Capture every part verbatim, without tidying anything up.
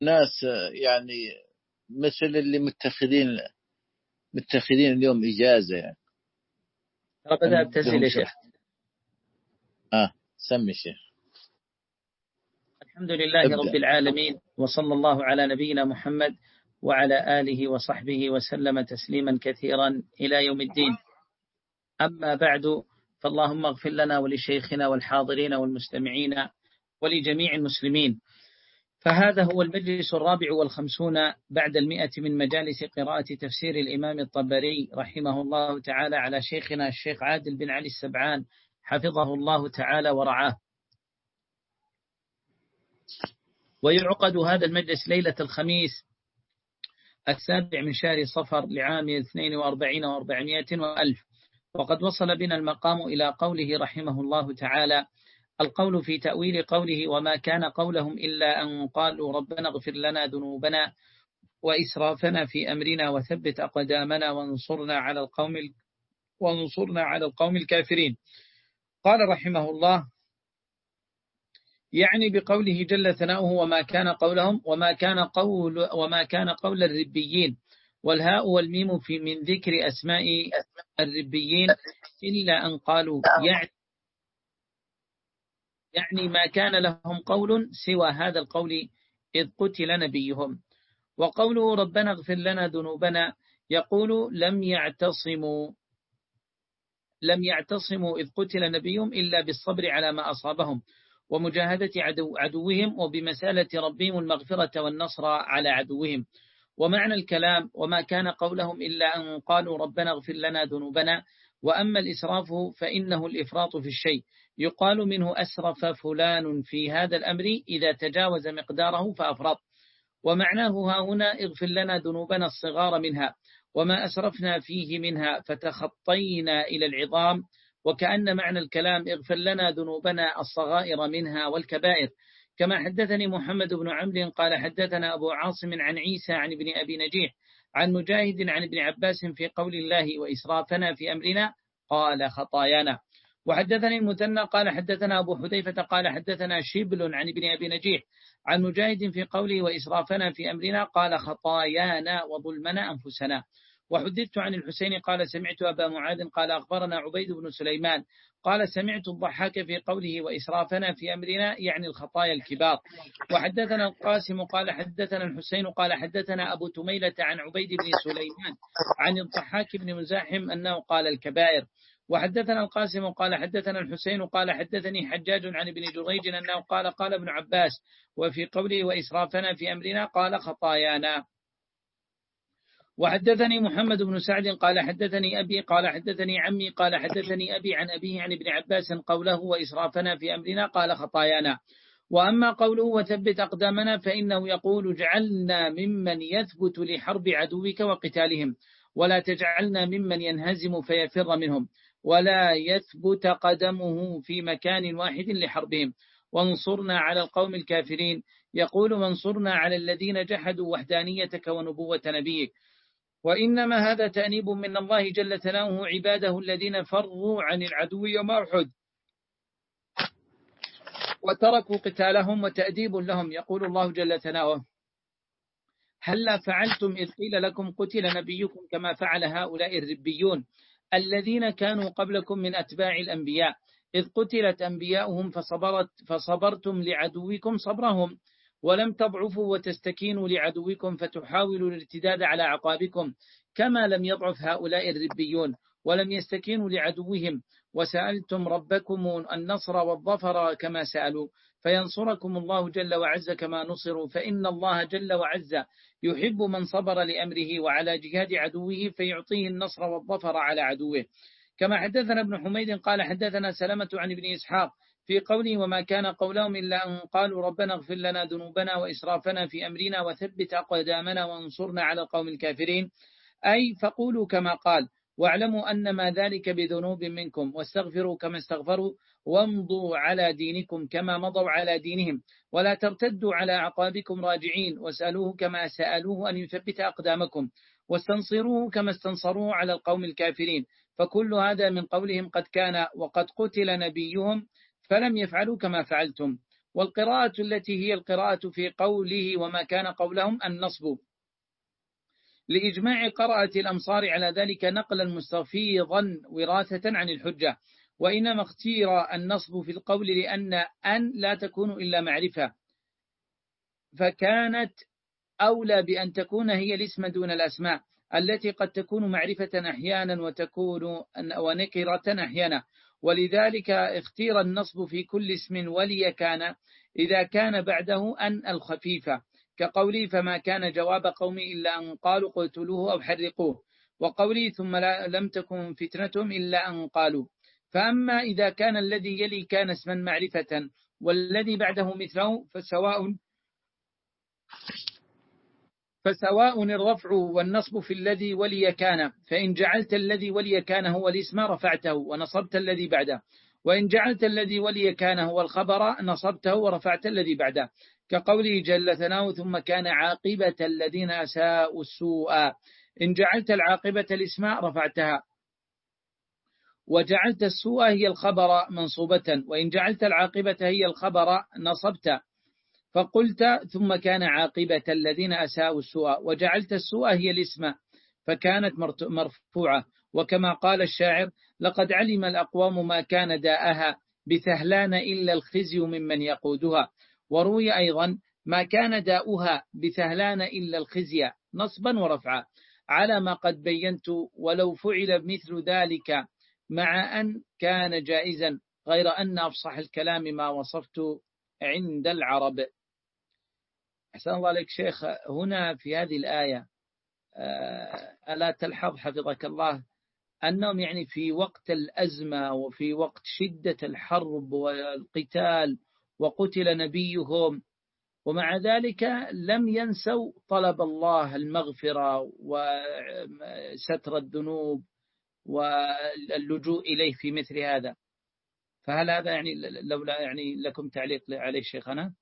ناس يعني مثل اللي متخذين متخذين اليوم إجازة يعني. ترى بدأ أبتزل يا شيخ. آه سمي شيخ. الحمد لله ابدأ. رب العالمين، وصلى الله على نبينا محمد وعلى آله وصحبه وسلم تسليما كثيرا إلى يوم الدين. أما بعد، فاللهم اغفر لنا ولشيخنا والحاضرين والمستمعين ولجميع المسلمين. فهذا هو المجلس الرابع والخمسون بعد المئة من مجالس قراءة تفسير الإمام الطبري رحمه الله تعالى على شيخنا الشيخ عادل بن علي السبعان حفظه الله تعالى ورعاه. ويعقد هذا المجلس ليلة الخميس السابع من شهر صفر لعام اثنين وأربعين وأربعمائة وألف. وقد وصل بنا المقام إلى قوله رحمه الله تعالى: القول في تأويل قوله: وما كان قولهم إلا أن قالوا ربنا اغفر لنا ذنوبنا وإسرافنا في أمرنا وثبت أقدامنا وانصرنا على القوم وانصرنا على القوم الكافرين. قال رحمه الله: يعني بقوله جل ثناؤه وما كان قولهم وما كان قول وما كان قول الربيين، والهاء والميم في من ذكر أسماء الربيين إلا أن قالوا، يعني يعني ما كان لهم قول سوى هذا القول إذ قتل نبيهم. وقوله ربنا اغفر لنا ذنوبنا يقول لم يعتصموا لم يعتصموا إذ قتل نبيهم إلا بالصبر على ما أصابهم ومجاهدة عدو عدوهم وبمسالة ربهم المغفرة والنصر على عدوهم. ومعنى الكلام وما كان قولهم إلا أن قالوا ربنا اغفر لنا ذنوبنا. وأما الإسراف فإنه الإفراط في الشيء، يقال منه أسرف فلان في هذا الأمر إذا تجاوز مقداره فأفرط. ومعناه ها هنا اغفر لنا ذنوبنا الصغار منها وما أسرفنا فيه منها فتخطينا إلى العظام. وكأن معنى الكلام اغفر لنا ذنوبنا الصغائر منها والكبائر. كما حدثني محمد بن عمرو قال حدثنا أبو عاصم عن عيسى عن ابن أبي نجيح عن مجاهد عن ابن عباس في قول الله وإسرافنا في أمرنا قال خطايانا. وحدثني المثنى قال حدثنا أبو حذيفة قال حدثنا شبل عن ابن أبي نجيح عن مجاهد في قوله وإسرافنا في أمرنا قال خطايانا وظلمنا أنفسنا. وحدثت عن الحسين قال سمعت أبا معاذ قال أخبرنا عبيد بن سليمان قال سمعت الضحاك في قوله وإسرافنا في أمرنا يعني الخطايا الكبار. وحدثنا القاسم قال حدثنا الحسين قال حدثنا أبو تميلة عن عبيد بن سليمان عن الضحاك بن مزاحم أنه قال الكبائر. وحدثنا القاسم قال حدثنا الحسين قال حدثني حجاج عن ابن جريج أنه قال قال ابن عباس وفي قوله وإسرافنا في أمرنا قال خطايانا. وحدثني محمد بن سعد قال حدثني أبي قال حدثني عمي قال حدثني أبي عن أبيه عن ابن عباس قوله وإسرافنا في أمرنا قال خطايانا. وأما قوله وثبت أقدامنا فإنه يقول جعلنا ممن يثبت لحرب عدوك وقتالهم ولا تجعلنا ممن ينهزم فيفر منهم ولا يثبت قدمه في مكان واحد لحربهم. وانصرنا على القوم الكافرين يقول وانصرنا على الذين جحدوا وحدانيتك ونبوة نبيك. وإنما هذا تأنيب من الله جل ثناؤه عباده الذين فروا عن العدو يوم أحد وتركوا قتالهم وتأديب لهم. يقول الله جل ثناؤه هلا فعلتم إذ قيل لكم قتل نبيكم كما فعل هؤلاء الربيون الذين كانوا قبلكم من أتباع الأنبياء إذ قتلت أنبياؤهم فصبرت فصبرتم لعدوكم صبرهم ولم تضعفوا وتستكينوا لعدوكم فتحاولوا الارتداد على عقابكم كما لم يضعف هؤلاء الربيون ولم يستكينوا لعدوهم. وسألتم ربكم النصر والظفر كما سألوا فينصركم الله جل وعز كما نصروا فإن الله جل وعز يحب من صبر لأمره وعلى جهاد عدوه فيعطيه النصر والظفر على عدوه. كما حدثنا ابن حميد قال حدثنا سلمة عن ابن إسحاق في قوله وما كان قولهم إلا أن قالوا ربنا اغفر لنا ذنوبنا وإسرافنا في أمرنا وثبت أقدامنا وانصرنا على القوم الكافرين، أي فقولوا كما قال واعلموا أن ما ذلك بذنوب منكم واستغفروا كما استغفروا وامضوا على دينكم كما مضوا على دينهم ولا ترتدوا على أعقابكم راجعين واسألوه كما سألوه أن يثبت أقدامكم واستنصروه كما استنصروه على القوم الكافرين. فكل هذا من قولهم قد كان وقد قتل نبيهم فلم يفعلوا كما فعلتم. والقراءة التي هي القراءة في قوله وما كان قولهم النصب، لإجماع قراءة الأمصار على ذلك نقلا مستفيضا وراثة عن الحجة. وإنما اختير النصب في القول لأن أن لا تكون إلا معرفة، فكانت أولى بأن تكون هي الاسم دون الأسماء التي قد تكون معرفة أحيانا وتكون ونكرة أحيانا. ولذلك اختير النصب في كل اسم ولي كان إذا كان بعده أن الخفيفة، كقولي فما كان جواب قومي إلا أن قالوا قتلوه أو حرقوه، وقولي ثم لم تكن فتنتهم إلا أن قالوا. فأما إذا كان الذي يلي كان اسما معرفة والذي بعده مثله فسواء فسواء الرفع والنصب في الذي ولي كان، فإن جعلت الذي ولي كان هو الاسم رفعته ونصبت الذي بعده، وإن جعلت الذي ولي كان هو الخبر نصبته ورفعت الذي بعده، كقوله جل ثناؤه ثم كان عاقبة الذين أساءوا السوء. إن جعلت العاقبة الاسم رفعتها وجعلت السوء هي الخبر منصوبة، وإن جعلت العاقبة هي الخبر نصبت، فقلت ثم كان عاقبة الذين أساءوا السوء، وجعلت السوء هي الاسم فكانت مرفوعة. وكما قال الشاعر لقد علم الأقوام ما كان داءها بثهلان إلا الخزي ممن يقودها. وروي أيضا ما كان داؤها بثهلان إلا الخزي نصبا ورفعا على ما قد بينت، ولو فعل مثل ذلك مع أن كان جائزا، غير أن أفصح الكلام ما وصفت عند العرب. أحسن الله عليك شيخ، هنا في هذه الآية ألا تلحظ حفظك الله أنهم يعني في وقت الأزمة وفي وقت شدة الحرب والقتال وقتل نبيهم، ومع ذلك لم ينسوا طلب الله المغفرة وستر الذنوب واللجوء إليه في مثل هذا. فهل هذا يعني لولا يعني لكم تعليق عليه شيخنا؟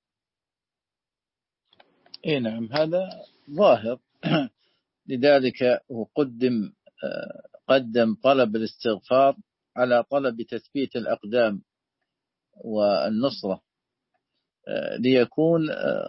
إيه نعم، هذا ظاهر. لذلك وقدم قدم طلب الاستغفار على طلب تثبيت الأقدام والنصرة، ليكون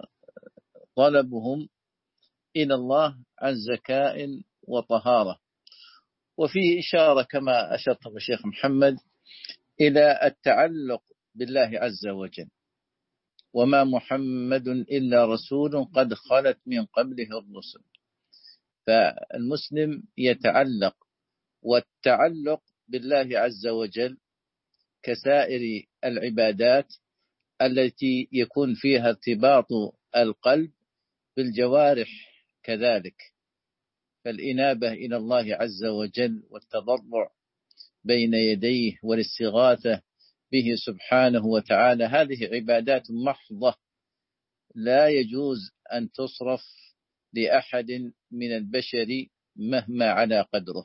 طلبهم إلى الله عن زكاء وطهارة. وفيه إشارة كما أشرت الشيخ محمد إلى التعلق بالله عز وجل، وما محمد إلا رسول قد خلت من قبله الرسل. فالمسلم يتعلق، والتعلق بالله عز وجل كسائر العبادات التي يكون فيها ارتباط القلب بالجوارح كذلك، فالإنابة إلى الله عز وجل والتضرع بين يديه والاستغاثة به سبحانه وتعالى، هذه عبادات محضة لا يجوز أن تصرف لأحد من البشر مهما على قدره.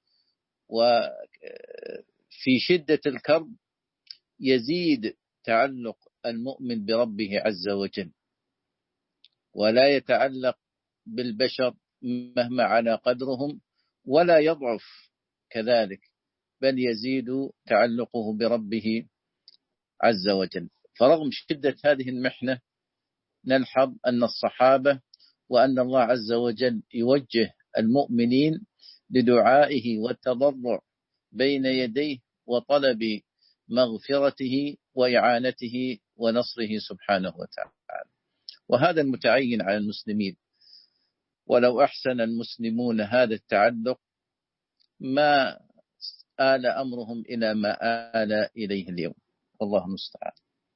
وفي شدة الكرب يزيد تعلق المؤمن بربه عز وجل، ولا يتعلق بالبشر مهما على قدرهم ولا يضعف كذلك، بل يزيد تعلقه بربه عز وجل. فرغم شدة هذه المحنة نلحظ أن الصحابة وأن الله عز وجل يوجه المؤمنين لدعائه والتضرع بين يديه وطلب مغفرته وإعانته ونصره سبحانه وتعالى، وهذا المتعين على المسلمين. ولو أحسن المسلمون هذا التعلق ما آل أمرهم إلى ما آل إليه اليوم، والله المستعان.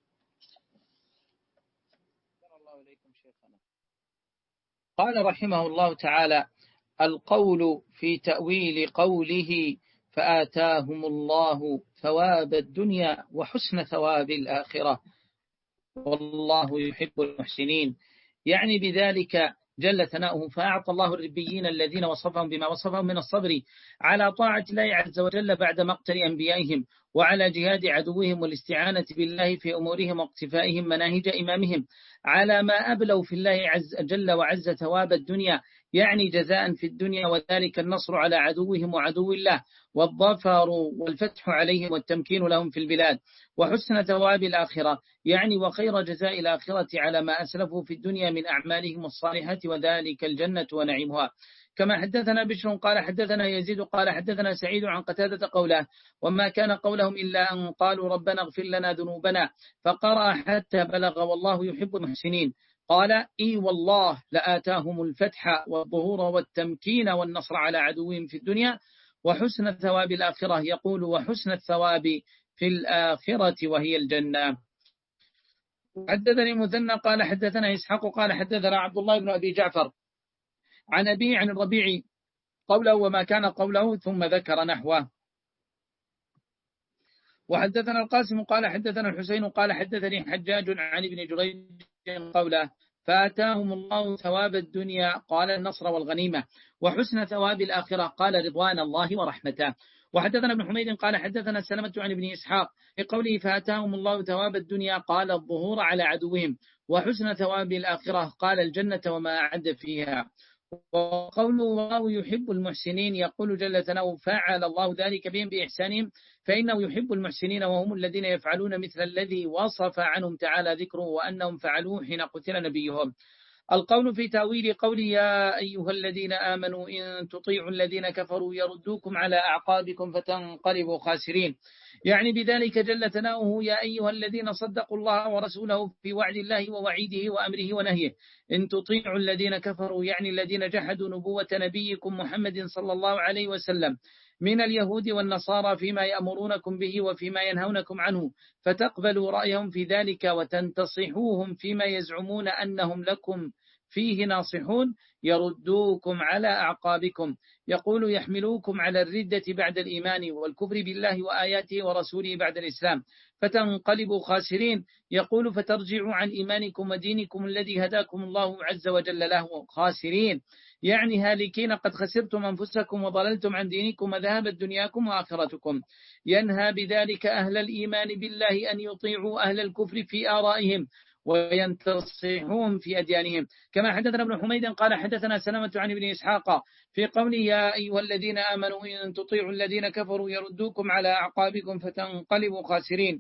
قال رحمه الله تعالى: القول في تأويل قوله فآتاهم الله ثواب الدنيا وحسن ثواب الآخرة والله يحب المحسنين، يعني بذلك جل ثناؤه فأعطى الله الربيين الذين وصفهم بما وصفهم من الصبر على طاعة الله عز وجل بعد مقتل أنبيائهم وعلى جهاد عدوهم والاستعانة بالله في أمورهم واقتفائهم مناهج إمامهم على ما أبلوا في الله عز جل وعز ثواب الدنيا، يعني جزاء في الدنيا، وذلك النصر على عدوهم وعدو الله، والظفر والفتح عليهم والتمكين لهم في البلاد، وحسن ثواب الآخرة، يعني وخير جزاء الآخرة على ما أسلفوا في الدنيا من أعمالهم الصالحة، وذلك الجنة ونعيمها. كما حدثنا بشر قال حدثنا يزيد قال حدثنا سعيد عن قتادة قوله: وما كان قولهم إلا أن قالوا ربنا اغفر لنا ذنوبنا، فقرأ حتى بلغ والله يحب المحسنين. قال: إي والله لآتاهم الفتح والظهور والتمكين والنصر على عدوهم في الدنيا وحسن الثواب الآخرة. يقول: وحسن الثواب في الآخرة وهي الجنة. حدثني مثنى قال حدثنا إسحاق قال حدثنا عبد الله بن أبي جعفر عن أبي عن الربيع قوله: وما كان قوله، ثم ذكر نحوه. وحدثنا القاسم قال حدثنا الحسين قال حدثني حجاج عن ابن جريج قوله: فآتاهم الله ثواب الدنيا قال النصر والغنيمة، وحسن ثواب الآخرة قال رضوان الله ورحمته. وحدثنا ابن حميد قال حدثنا سلمة عن ابن إسحاق بقوله: فآتاهم الله ثواب الدنيا قال الظهور على عدوهم، وحسن ثواب الآخرة قال الجنة وما أعد فيها. وقوله: والله يحب المحسنين، يقول جل ثناؤه: فعل الله ذلك بهم بإحسانهم، فإنه يحب المحسنين، وهم الذين يفعلون مثل الذي وصف عنهم تعالى ذكره وأنهم فعلوه حين قتل نبيهم. القول في تأويل قول: يا أيها الذين آمنوا إن تطيعوا الذين كفروا يردوكم على أعقابكم فتنقلبوا خاسرين، يعني بذلك جل ثناؤه: يا أيها الذين صدقوا الله ورسوله في وعد الله ووعيده وأمره ونهيه، إن تطيعوا الذين كفروا، يعني الذين جحدوا نبوة نبيكم محمد صلى الله عليه وسلم من اليهود والنصارى فيما يأمرونكم به وفيما ينهونكم عنه، فتقبلوا رأيهم في ذلك وتنتصحوهم فيما يزعمون أنهم لكم فيه ناصحون، يردوكم على أعقابكم، يقول: يحملوكم على الردة بعد الإيمان والكفر بالله وآياته ورسوله بعد الإسلام، فتنقلبوا خاسرين، يقول: فترجعوا عن إيمانكم ودينكم الذي هداكم الله عز وجل له خاسرين، يعني هالكين قد خسرتم أنفسكم وضللتم عن دينكم وذهبت دنياكم وآخرتكم. ينهى بذلك أهل الإيمان بالله أن يطيعوا أهل الكفر في آرائهم وينتصحون في أديانهم. كما حدثنا ابن حميد قال حدثنا سلمة عن ابن إسحاق في قوله: يا أيها الذين آمنوا إن تطيعوا الذين كفروا يردوكم على أعقابكم فتنقلبوا خاسرين،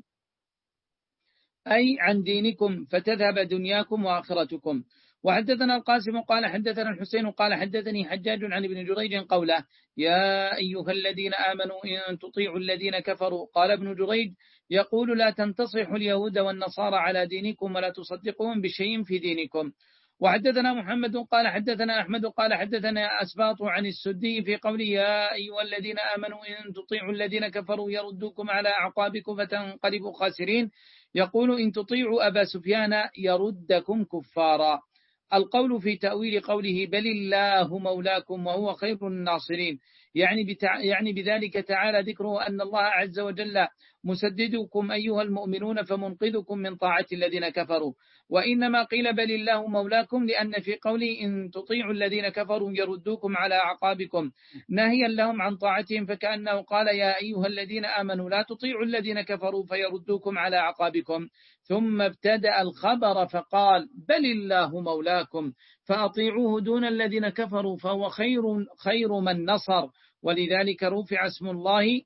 أي عن دينكم فتذهب دنياكم وآخرتكم. وحدثنا القاسم قال حدثنا الحسين قال حدثني حجاج عن ابن جريج قوله: يا أيها الذين آمنوا إن تطيعوا الذين كفروا. قال ابن جريج: يقول: لا تنتصحوا اليهود والنصارى على دينكم ولا تصدقون بشيء في دينكم. وحدثنا محمد قال حدثنا أحمد قال حدثنا أسباط عن السدي في قوله: يا أيها الذين آمنوا إن تطيعوا الذين كفروا يردوكم على أعقابكم فتنقلبوا خاسرين، يقول: إن تطيعوا أبا سفيان يردكم كفارا. القول في تأويل قوله: بل الله مولاكم وهو خير الناصرين، يعني, بتع... يعني بذلك تعالى ذكره أن الله عز وجل مسددكم أيها المؤمنون فمنقذكم من طاعة الذين كفروا. وإنما قيل بل الله مولاكم لأن في قوله: إن تطيعوا الذين كفروا يردوكم على أعقابكم ناهيا لهم عن طاعتهم، فكأنه قال: يا أيها الذين آمنوا لا تطيعوا الذين كفروا فيردوكم على أعقابكم، ثم ابتدأ الخبر فقال: بل الله مولاكم فأطيعوه دون الذين كفروا فهو خير, خير من نصر. ولذلك رفع اسم الله،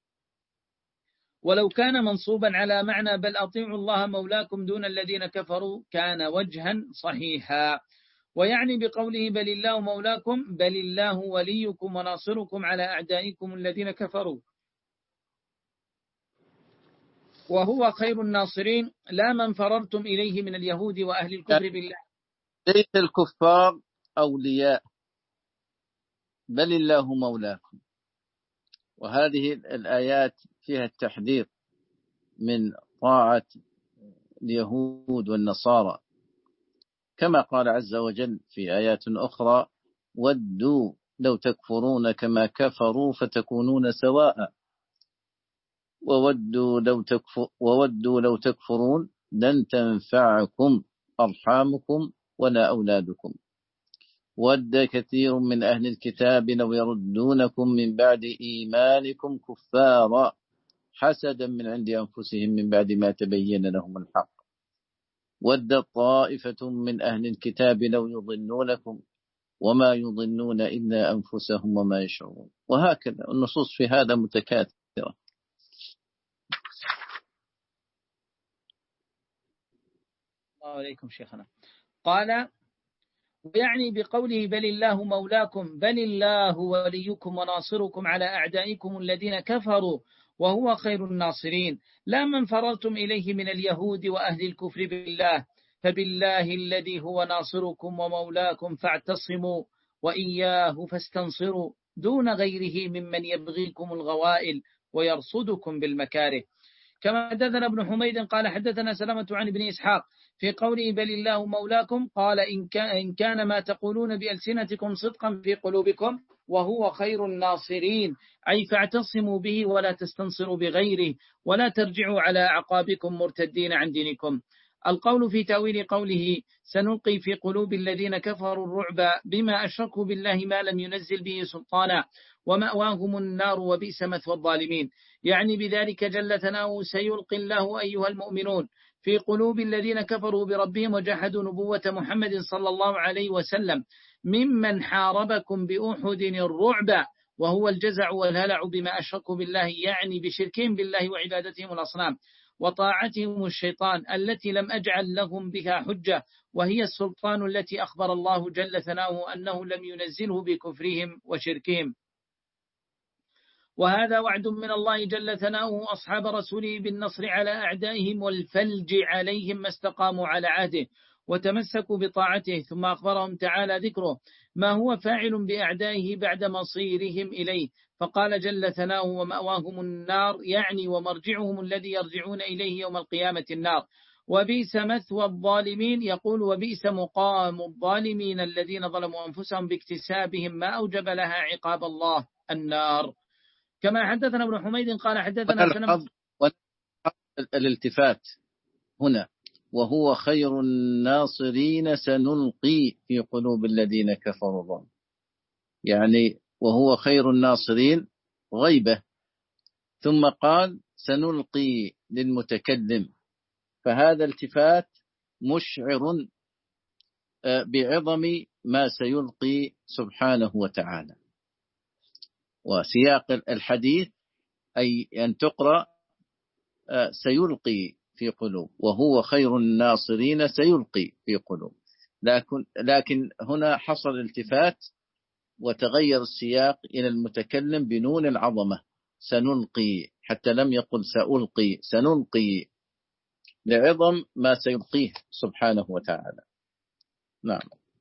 ولو كان منصوبا على معنى بل أطيعوا الله مولاكم دون الذين كفروا كان وجها صحيحا. ويعني بقوله بل الله مولاكم بل الله وليكم وناصركم على أعدائكم الذين كفروا، وهو خير الناصرين لا من فررتم إليه من اليهود وأهل الكفر بالله. ليس الكفار أولياء، بل الله مولاكم. وهذه الآيات فيها التحذير من طاعة اليهود والنصارى، كما قال عز وجل في آيات أخرى: ودوا لو تكفرون كما كفروا فتكونون سواء وودوا لو, تكفر وودوا لو تكفرون لن تنفعكم أرحامكم ولا أولادكم ود كثير من أهل الكتاب لو يردونكم من بعد إيمانكم كفارا حسدا من عند أنفسهم من بعد ما تبين لهم الحق ود طائفة من أهل الكتاب لو يضلونكم وما يضلون إلا أنفسهم وما يشعرون. وهكذا النصوص في هذا متكاثرة. الله عليكم شيخنا. قال يعني بقوله بل الله مولاكم بل الله وليكم وناصركم على أعدائكم الذين كفروا وهو خير الناصرين لا من فررتم إليه من اليهود وأهل الكفر بالله فبالله الذي هو ناصركم ومولاكم فاعتصموا وإياه فاستنصروا دون غيره ممن يبغيكم الغوائل ويرصدكم بالمكاره. كما حدثنا ابن حميد قال حدثنا سلمة عن ابن إسحاق في قوله بل الله مولاكم قال إن كان ما تقولون بألسنتكم صدقا في قلوبكم وهو خير الناصرين أي فاعتصموا به ولا تستنصروا بغيره ولا ترجعوا على أعقابكم مرتدين عن دينكم. القول في تأويل قوله سنلقي في قلوب الذين كفروا الرعب بما أشركوا بالله ما لم ينزل به سلطانا ومأواهم النار وبئس مثوى الظالمين يعني بذلك جل ثناؤه سيلقي الله أيها المؤمنون في قلوب الذين كفروا بربهم وجحدوا نبوة محمد صلى الله عليه وسلم ممن حاربكم بأحد الرعب وهو الجزع والهلع بما أشركوا بالله يعني بشركهم بالله وعبادتهم الأصنام وطاعتهم الشيطان التي لم أجعل لهم بها حجة وهي السلطان التي أخبر الله جل ثناؤه أنه لم ينزله بكفرهم وشركهم. وهذا وعد من الله جل ثناؤه أصحاب رسوله بالنصر على أعدائهم والفلج عليهم ما استقاموا على عهده وتمسكوا بطاعته. ثم أخبرهم تعالى ذكره ما هو فاعل بأعدائه بعد مصيرهم إليه فقال جل ثناؤه ومأواهم النار يعني ومرجعهم الذي يرجعون إليه يوم القيامة النار وبئس مثوى الظالمين يقول وبئس مقام الظالمين الذين ظلموا أنفسهم باكتسابهم ما أوجب لها عقاب الله النار. كما حدثنا ابن حميد قال حدثنا سلمة. الالتفات هنا وهو خير الناصرين سنلقي في قلوب الذين كفروا الظلم يعني وهو خير الناصرين غيبة ثم قال سنلقي للمتكلم فهذا التفات مشعر بعظم ما سيلقي سبحانه وتعالى. وسياق الحديث أي أن تقرأ سيلقي في قلوب وهو خير الناصرين سيلقي في قلوب لكن, لكن هنا حصل التفات وتغير السياق إلى المتكلم بنون العظمة سنلقي حتى لم يقل سألقي سنلقي لعظم ما سيلقيه سبحانه وتعالى. نعم.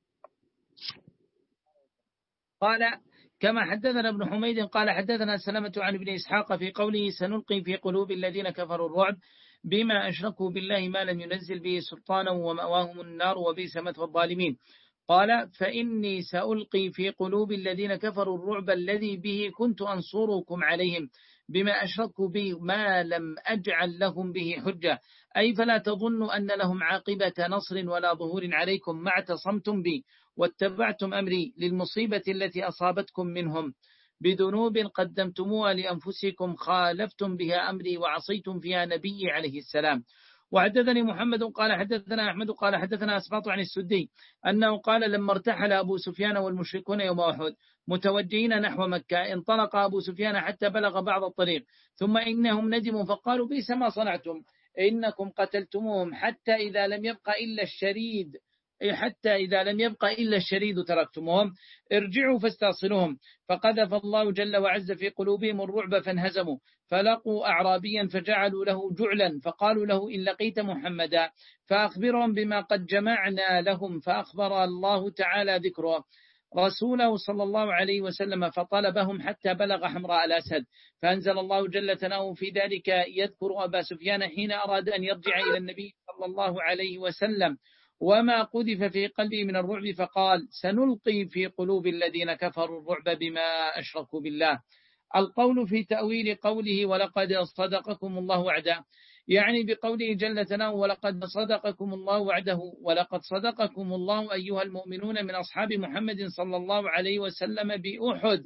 قال كما حدثنا ابن حميد قال حدثنا سلمة عن ابن إسحاق في قوله سنلقي في قلوب الذين كفروا الرعب بما أشركوا بالله ما لم ينزل به سلطانا ومأواهم النار وبئس مثوى الظالمين قال فإني سألقي في قلوب الذين كفروا الرعب الذي به كنت أنصركم عليهم بما أشركوا به ما لم أجعل لهم به حجة أي فلا تظنوا أن لهم عاقبة نصر ولا ظهور عليكم ما اعتصمتم بي واتبعتم أمري للمصيبة التي أصابتكم منهم بذنوب قدمتموها لأنفسكم خالفتم بها أمري وعصيتم فيها نبي عليه السلام. وحدثني محمد قال حدثنا أحمد قال حدثنا أسباط عن السدي أنه قال لما ارتحل أبو سفيان والمشركون يوم أحد متوجهين نحو مكة انطلق أبو سفيان حتى بلغ بعض الطريق ثم إنهم ندموا فقالوا بئس ما صنعتم إنكم قتلتموهم حتى إذا لم يبق إلا الشريد حتى إذا لم يبق إلا الشريد تركتموهم ارجعوا فاستأصلوهم فقذف الله جل وعز في قلوبهم الرعب فانهزموا فلقوا أعرابيا فجعلوا له جعلا فقالوا له إن لقيت محمدا فأخبرهم بما قد جمعنا لهم فأخبر الله تعالى ذكره رسوله صلى الله عليه وسلم فطلبهم حتى بلغ حمراء الأسد فأنزل الله جل ثناؤه في ذلك يذكر أبا سفيان حين أراد أن يرجع إلى النبي صلى الله عليه وسلم وما قذف في قلبه من الرعب فقال سنلقي في قلوب الذين كفروا الرعب بما أشركوا بالله. القول في تأويل قوله ولقد صدقكم الله وعده يعني بقوله جل ثناؤه ولقد صدقكم الله وعده ولقد صدقكم الله أيها المؤمنون من أصحاب محمد صلى الله عليه وسلم بأحد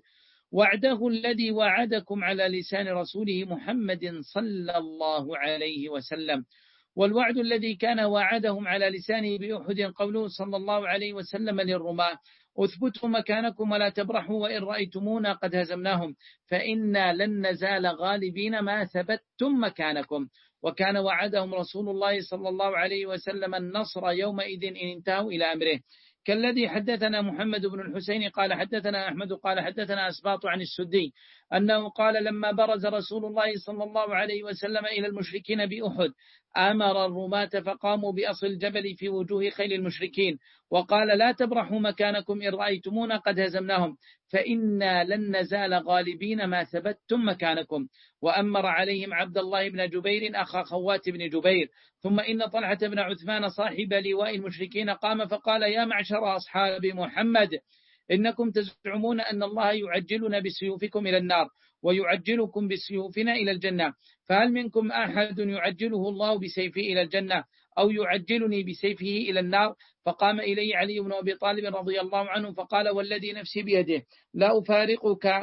وعده الذي وعدكم على لسان رسوله محمد صلى الله عليه وسلم. والوعد الذي كان وعدهم على لسانه بأحد قوله صلى الله عليه وسلم للرماة: اثبتوا مكانكم ولا تبرحوا، وإن رأيتمونا قد هزمناهم فإنا لن نزال غالبين ما ثبتتم مكانكم. وكان وعدهم رسول الله صلى الله عليه وسلم النصر يومئذ إن انتهوا إلى أمره، كالذي حدثنا محمد بن الحسين قال حدثنا أحمد قال حدثنا أسباط عن السدي أنه قال: لما برز رسول الله صلى الله عليه وسلم إلى المشركين بأحد أمر الرماة فقاموا بأصل الجبل في وجوه خيل المشركين، وقال: لا تبرحوا مكانكم إن رأيتمونا قد هزمناهم فإنا لن نزال غالبين ما ثبتتم مكانكم. وأمر عليهم عبد الله بن جبير أخا خوات بن جبير. ثم إن طلحة بن عثمان صاحب لواء المشركين قام فقال: يا معشر أصحاب محمد، إنكم تزعمون أن الله يعجلنا بسيوفكم إلى النار ويعجلكم بسيوفنا إلى الجنة، فهل منكم أحد يعجله الله بسيفه إلى الجنة أو يعجلني بسيفه إلى النار؟ فقام إلي علي بن أبي طالب رضي الله عنه فقال: والذي نفسي بيده لا أفارقك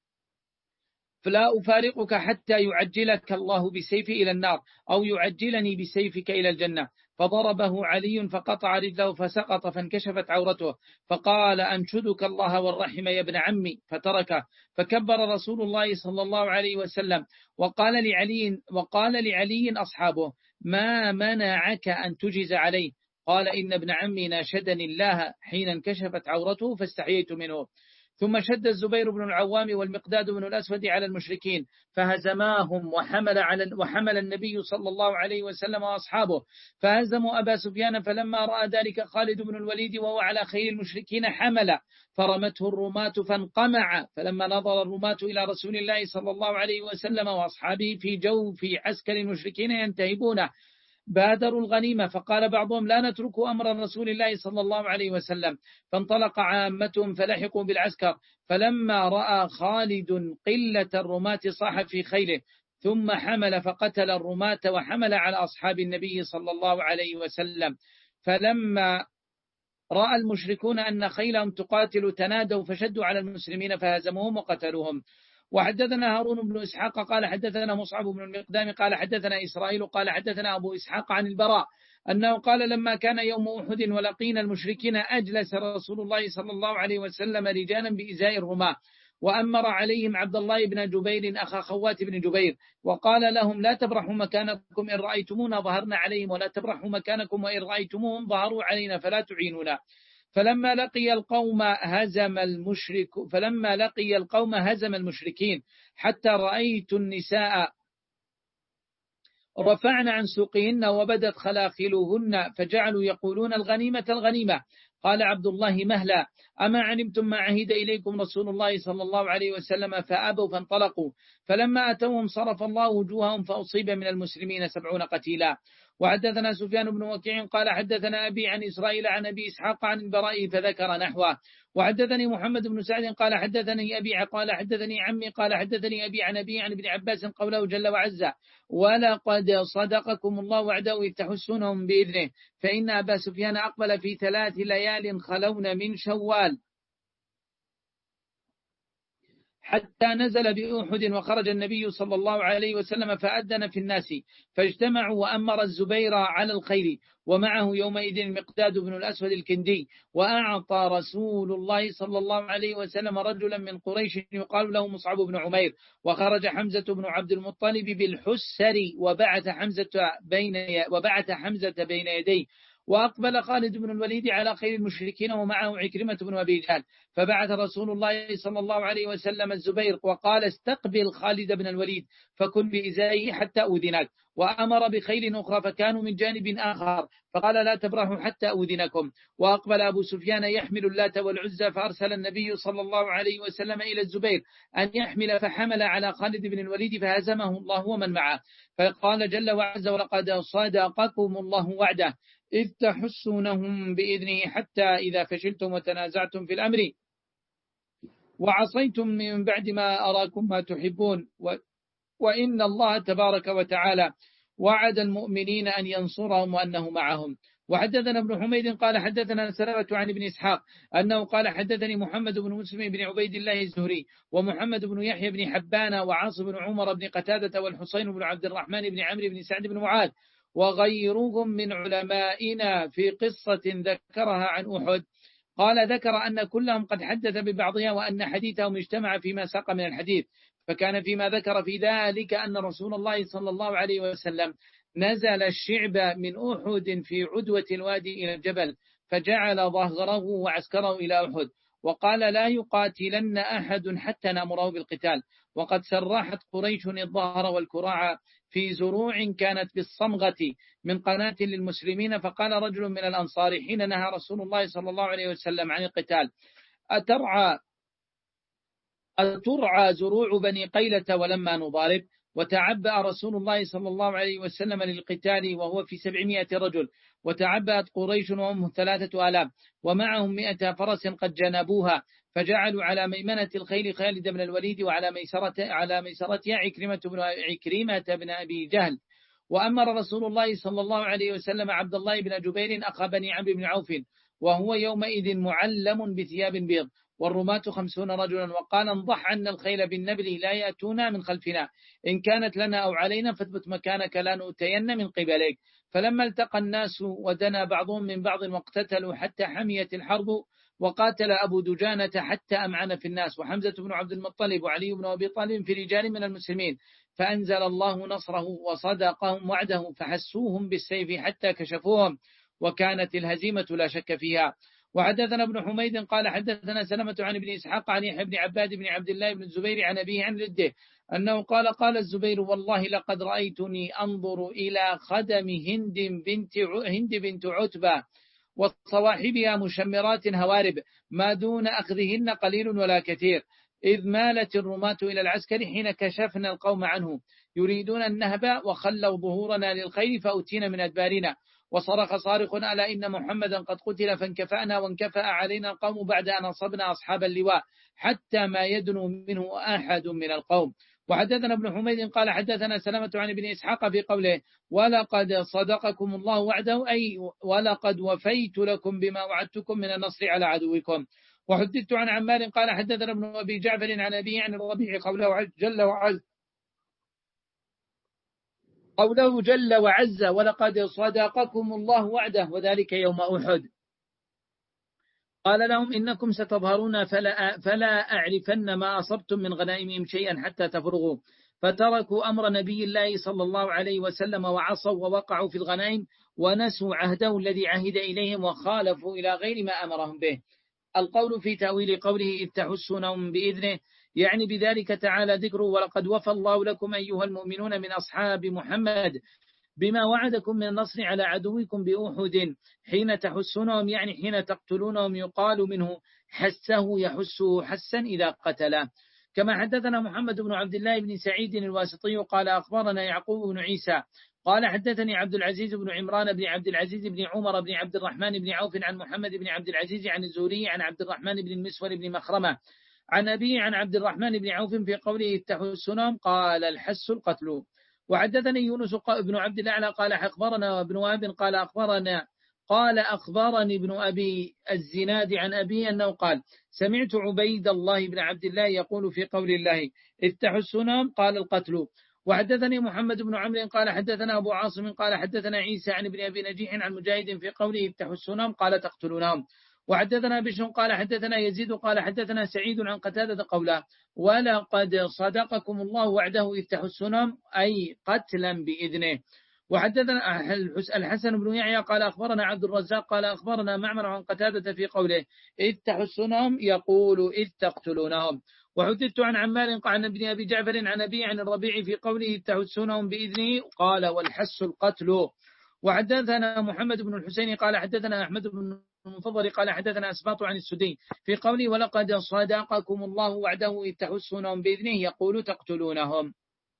فلا أفارقك حتى يعجلك الله بسيفه إلى النار أو يعجلني بسيفك إلى الجنة. فضربه علي فقطع رجله فسقط فانكشفت عورته، فقال: أنشدك الله والرحم يا ابن عمي، فتركه. فكبر رسول الله صلى الله عليه وسلم وقال لعلي وقال لعلي أصحابه: ما منعك أن تجز عليه؟ قال: إن ابن عمي ناشدني الله حين انكشفت عورته فاستحييت منه. ثم شد الزبير بن العوام والمقداد بن الأسود على المشركين فهزماهم، وحمل على وحمل النبي صلى الله عليه وسلم وأصحابه فهزموا أبا سفيان. فلما رأى ذلك خالد بن الوليد وهو على خيل المشركين حمل فرمته الرماة فانقمع. فلما نظر الرماة إلى رسول الله صلى الله عليه وسلم وأصحابه في جوف عسكر المشركين ينتهبونه بادروا الغنيمة، فقال بعضهم: لا نترك أمر رسول الله صلى الله عليه وسلم. فانطلق عامتهم فلحقوا بالعسكر، فلما رأى خالد قلة الرماة صاح في خيله، ثم حمل فقتل الرماة وحمل على أصحاب النبي صلى الله عليه وسلم. فلما رأى المشركون أن خيلهم تقاتل تنادوا فشدوا على المسلمين فهزموهم وقتلوهم. وحدثنا هارون بن إسحاق قال حدثنا مصعب بن المقدام قال حدثنا إسرائيل قال حدثنا أبو إسحاق عن البراء أنه قال: لما كان يوم أحد ولقينا المشركين أجلس رسول الله صلى الله عليه وسلم رجالا بإزاء الرماة، وأمر عليهم عبد الله بن جبير أخا خوات بن جبير، وقال لهم: لا تبرحوا مكانكم إن رأيتمونا ظهرنا عليهم، ولا تبرحوا مكانكم وإن رأيتموهم ظهروا علينا فلا تعينونا. فلما لقي القوم هزم المشرك فلما لقي القوم هزم المشركين حتى رأيت النساء رفعن عن سوقهن وبدت خلاخلهن فجعلوا يقولون: الغنيمة الغنيمة. قال عبد الله: مهلا، أما علمتم ما عهد إليكم رسول الله صلى الله عليه وسلم؟ فأبوا فانطلقوا. فلما أتوهم صرف الله وجوههم فأصيب من المسلمين سبعون قتيلا. وحدثنا سفيان بن وكيع قال حدثنا أبي عن إسرائيل عن أبي إسحاق عن البراء فذكر نحوه. وحدثني محمد بن سعد قال حدثني أبي قال حدثني عمي قال حدثني أبي عن أبي عن ابن عباس قوله جل وعز: ولقد صدقكم الله وعده إذ تحسونهم بإذنه، فإن أبا سفيان أقبل في ثلاث ليال خلون من شوال حتى نزل بأحد، وخرج النبي صلى الله عليه وسلم فأذن في الناس فاجتمعوا، وأمر الزبير على الخير، ومعه يومئذ المقداد بن الأسود الكندي. وأعطى رسول الله صلى الله عليه وسلم رجلا من قريش يقال له مصعب بن عمير. وخرج حمزة بن عبد المطلب بالحسر وبعث حمزة بين وبعث حمزة بين يديه. وأقبل خالد بن الوليد على خير المشركين ومعه عكرمة بن أبي جهل، فبعث رسول الله صلى الله عليه وسلم الزبير وقال: استقبل خالد بن الوليد فكن بإزائه حتى أذنك. وأمر بخيل أخرى فكانوا من جانب آخر، فقال: لا تبرحوا حتى أذنكم. وأقبل أبو سفيان يحمل اللات والعزى، فأرسل النبي صلى الله عليه وسلم إلى الزبير أن يحمل، فحمل على خالد بن الوليد فهزمه الله ومن معه. فقال جل وعز: ولقد صدقكم الله وعده إذ تحسونهم بإذنه حتى إذا فشلتم وتنازعتم في الأمر وعصيتم من بعد ما أراكم ما تحبون، وإن الله تبارك وتعالى وعد المؤمنين أن ينصرهم وأنه معهم. وحدثنا ابن حميد قال حدثنا سلمة عن ابن إسحاق أنه قال حدثني محمد بن مسلم بن عبيد الله الزهري ومحمد بن يحيى بن حبان وعاص بن عمر بن قتادة والحسين بن عبد الرحمن بن عمرو بن سعد بن معاذ وغيرهم من علمائنا في قصة ذكرها عن أحد. قال ذكر أن كلهم قد حدث ببعضها وأن حديثهم اجتمع فيما ساق من الحديث، فكان فيما ذكر في ذلك أن رسول الله صلى الله عليه وسلم نزل الشعب من أحد في عدوة الوادي إلى الجبل فجعل ظهره وعسكره إلى أحد وقال لا يقاتلن أحد حتى نأمره بالقتال. وقد سرحت قريش الظهر والكراع في زروع كانت بالصمغة من قناة للمسلمين، فقال رجل من الأنصار حين نهى رسول الله صلى الله عليه وسلم عن القتال أترعى أترعى زروع بني قيلة ولما نضارب؟ وتعبأ رسول الله صلى الله عليه وسلم للقتال وهو في سبعمائة رجل، وتعبأت قريش وهم ثلاثة آلاف ومعهم مئة فرس قد جنبوها، فجعلوا على ميمنة الخيل خالد بن الوليد وعلى ميسرة على ميسرتها عكرمة بن عكرمة بن أبي جهل. وأمر رسول الله صلى الله عليه وسلم عبد الله بن جبير أخا بني عمرو بن عوف وهو يومئذ معلم بثياب بيض والرماة خمسون رجلا، وقال انضح عنا الخيل بالنبل لا يأتونا من خلفنا، إن كانت لنا أو علينا فاثبت مكانك لا نؤتين من قبلك. فلما التقى الناس ودنا بعضهم من بعض واقتتلوا حتى حميت الحرب، وقاتل أبو دجانة حتى أمعن في الناس وحمزة بن عبد المطلب وعلي بن أبي طالب في رجال من المسلمين، فأنزل الله نصره وصدقهم وعده فحسوهم بالسيف حتى كشفوهم، وكانت الهزيمة لا شك فيها. وحدثنا ابن حميد قال حدثنا سلمة عن ابن إسحاق عن يحيى بن عباد بن عبد الله بن الزبير عن أبيه عن جده أنه قال قال الزبير والله لقد رأيتني أنظر إلى خدم هند بنت هند بنت عتبة وصواحبها مشمرات هوارب ما دون أخذهن قليل ولا كثير، إذ مالت الرماة إلى العسكر حين كشفنا القوم عنه يريدون النهب وخلوا ظهورنا للخير فأتينا من أدبارنا، وصرخ صارخ ألا إن محمدا قد قتل فانكفأنا وانكفأ علينا القوم بعد أن أصبنا أصحاب اللواء حتى ما يدنو منه أحد من القوم. وحدثنا ابن حميد قال حدثنا سلمة عن ابن إسحاق في قوله ولقد صدقكم الله وعده أي ولقد وفيت لكم بما وعدتكم من النصر على عدوكم. وحدثت عن عمار قال حدثنا ابن أبي جعفر عن أبيه عن الربيع قوله جل وعز قوله جل وعز ولقد صدقكم الله وعده وذلك يوم أحد قال لهم إنكم ستظهرون فلا, فلا أعرفن ما أصبتم من غنائمهم شيئا حتى تفرغوا، فتركوا أمر نبي الله صلى الله عليه وسلم وعصوا ووقعوا في الغنائم ونسوا عهده الذي عهد إليهم وخالفوا إلى غير ما أمرهم به. القول في تأويل قوله إذ تحسونهم بإذنه يعني بذلك تعالى ذكره ولقد وفى الله لكم أيها المؤمنون من أصحاب محمد بما وعدكم من النصر على عدوكم بأحد حين تحسونهم يعني حين تقتلونهم، يقال منه حسه يحسه حسا إذا قتله. كما حدثنا محمد بن عبد الله بن سعيد الواسطي قال أخبرنا يعقوب بن عيسى قال حدثني عبد العزيز بن عمران بن عبد العزيز بن عمر بن عبد الرحمن بن عوف عن محمد بن عبد العزيز عن الزهري عن عبد الرحمن بن المسور بن مخرمة عن أبيه عن عبد الرحمن بن عوف في قوله التحسنهم قال الحس القتل. وحدثني يونس بن عبد الأعلى قال أخبرنا ابن وهب قال أخبرنا قال أخبرني ابن أبي الزناد عن أبي أنه قال سمعت عبيد الله بن عبد الله يقول في قول الله إذ تحسنهم قال القتل. وحدثني محمد بن عمرو قال حدثنا أبو عاصم قال حدثنا عيسى عن ابن أبي نجيح عن مجاهد في قوله إذ تحسنهم قال تقتلونهم. وحدثنا بشر قال حدثنا يزيد قال حدثنا سعيد عن قتادة قوله ولقد صدقكم الله وعده إذ تحسنهم أي قتلا بإذنه. وحدثنا الحسن بن يحيى قال أخبرنا عبد الرزاق قال أخبرنا معمر عن قتادة في قوله إذ تحسنهم يقول إذ تقتلونهم. وحدثت عن عمار عن ابن أبي جعفر عن أبي عن الربيع في قوله إذ تحسنهم بإذنه قال والحس القتل. وحدثنا محمد بن الحسين قال حدثنا أحمد بن المفضل قال حدثنا أسباط عن السدي في قوله ولقد صدقكم الله وعده إذ تحسنهم بإذنه يقول تقتلونهم.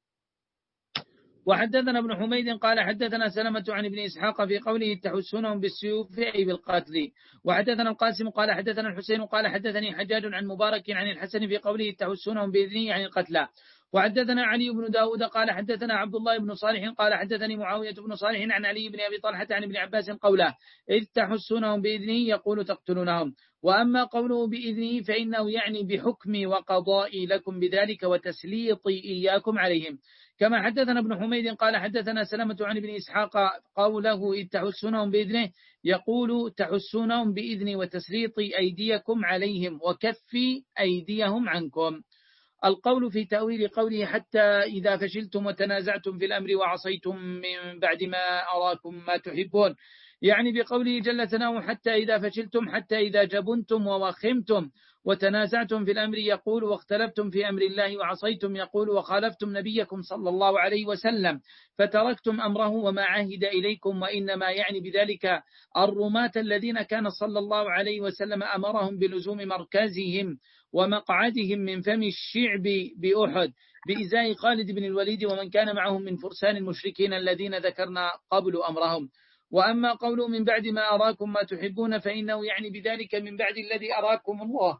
وحدثنا ابن حميد قال حدثنا سلمة عن ابن إسحاق في قوله تحسنهم بالسيوف أي بالقتل. وحدثنا القاسم قال حدثنا الحسين قال حدثني حجاج عن مبارك عن الحسن في قوله تحسنهم بإذنه عن القتلى. وحدثنا علي بن داود قال حدثنا عبد الله بن صالح قال حدثني معاوية بن صالح عن علي بن أبي طلحة عن ابن عباس قوله إذ تحسونهم بإذنه يقول تقتلونهم. وأما قوله بإذنه فإنه يعني بحكمي وقضائي لكم بذلك وتسليطي إياكم عليهم. كما حدثنا ابن حميد قال حدثنا سلمة عن ابن إسحاق قوله إذ تحسونهم بإذنه يقول تحسونهم بإذني وتسليطي أيديكم عليهم وكفي أيديهم عنكم. القول في تأويل قوله حتى إذا فشلتم وتنازعتم في الأمر وعصيتم من بعد ما أراكم ما تحبون، يعني بقوله جل ثناؤه حتى إذا فشلتم، حتى إذا جبنتم ووخمتم وتنازعتم في الأمر يقول واختلفتم في أمر الله وعصيتم يقول وخالفتم نبيكم صلى الله عليه وسلم فتركتم أمره وما عهد إليكم. وإنما يعني بذلك الرماة الذين كان صلى الله عليه وسلم أمرهم بلزوم مركزهم ومقعدهم من فم الشعب بأحد بإزاء خالد بن الوليد ومن كان معهم من فرسان المشركين الذين ذكرنا قبل أمرهم. وأما قوله من بعد ما أراكم ما تحبون فإنه يعني بذلك من بعد الذي أراكم الله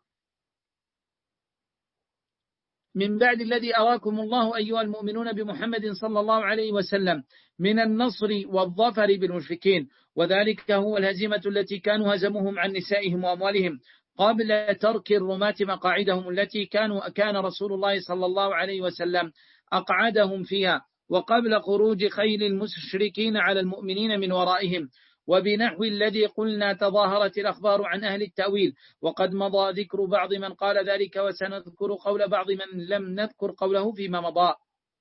من بعد الذي أراكم الله أيها المؤمنون بمحمد صلى الله عليه وسلم من النصر والظفر بالمشركين، وذلك هو الهزيمة التي كانوا هزموهم عن نسائهم وأموالهم قبل ترك الرماة مقاعدهم التي كانوا كان رسول الله صلى الله عليه وسلم أقعدهم فيها، وقبل خروج خيل المشركين على المؤمنين من ورائهم، وبنحو الذي قلنا تظاهرت الأخبار عن أهل التأويل. وقد مضى ذكر بعض من قال ذلك وسنذكر قول بعض من لم نذكر قوله فيما مضى.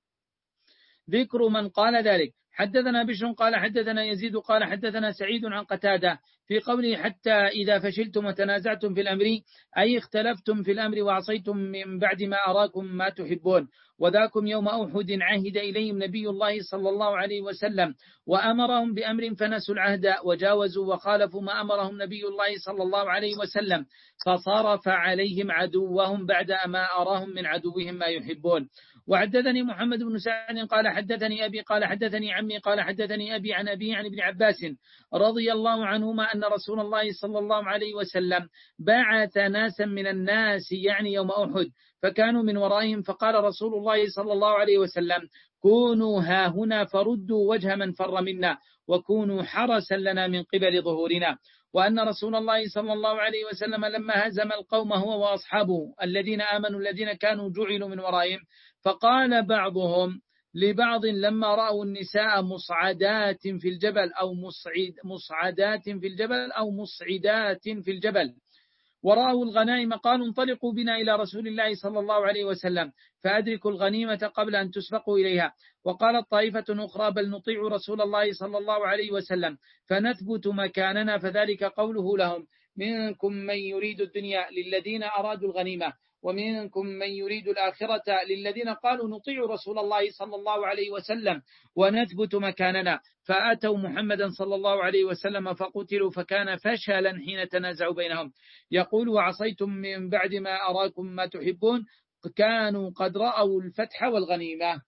ذكر من قال ذلك: حدثنا بشر قال حدثنا يزيد قال حدثنا سعيد عن قتادة في قوله حتى إذا فشلتم وتنازعتم في الأمر أي اختلفتم في الأمر وعصيتم من بعد ما أراكم ما تحبون. وذاكم يوم أحد عهد إليهم نبي الله صلى الله عليه وسلم وأمرهم بأمر فنسوا العهد وجاوزوا وخالفوا ما أمرهم نبي الله صلى الله عليه وسلم فصرف عليهم عدوهم بعد ما أراهم من عدوهم ما يحبون. وحدثني محمد بن سعد قال حدثني أبي قال حدثني عمي قال حدثني أبي عن أبي عن ابن عباس رضي الله عنهما أن رسول الله صلى الله عليه وسلم بعث ناسا من الناس يعني يوم أحد فكانوا من ورائهم فقال رسول الله صلى الله عليه وسلم: كونوا ها هنا فردوا وجه من فر منا وكونوا حرسا لنا من قبل ظهورنا. وأن رسول الله صلى الله عليه وسلم لما هزم القوم هو وأصحابه الذين آمنوا الذين كانوا جعلوا من ورائهم فقال بعضهم لبعض لما رأوا النساء مصعدات في الجبل أو مصعد مصعدات في الجبل أو مصعدات في الجبل ورأوا الغنائم قالوا انطلقوا بنا إلى رسول الله صلى الله عليه وسلم فأدركوا الغنيمة قبل أن تسبقوا إليها. وقالت طائفة أخرى بل نطيع رسول الله صلى الله عليه وسلم فنثبت مكاننا فذلك قوله لهم: منكم من يريد الدنيا للذين أرادوا الغنيمة ومنكم من يريد الآخرة للذين قالوا نطيع رسول الله صلى الله عليه وسلم ونثبت مكاننا. فأتوا محمدا صلى الله عليه وسلم فقتلوا فكان فشلا حين تنازعوا بينهم. يقول: وعصيتم من بعد ما أراكم ما تحبون كانوا قد رأوا الفتح والغنيمة.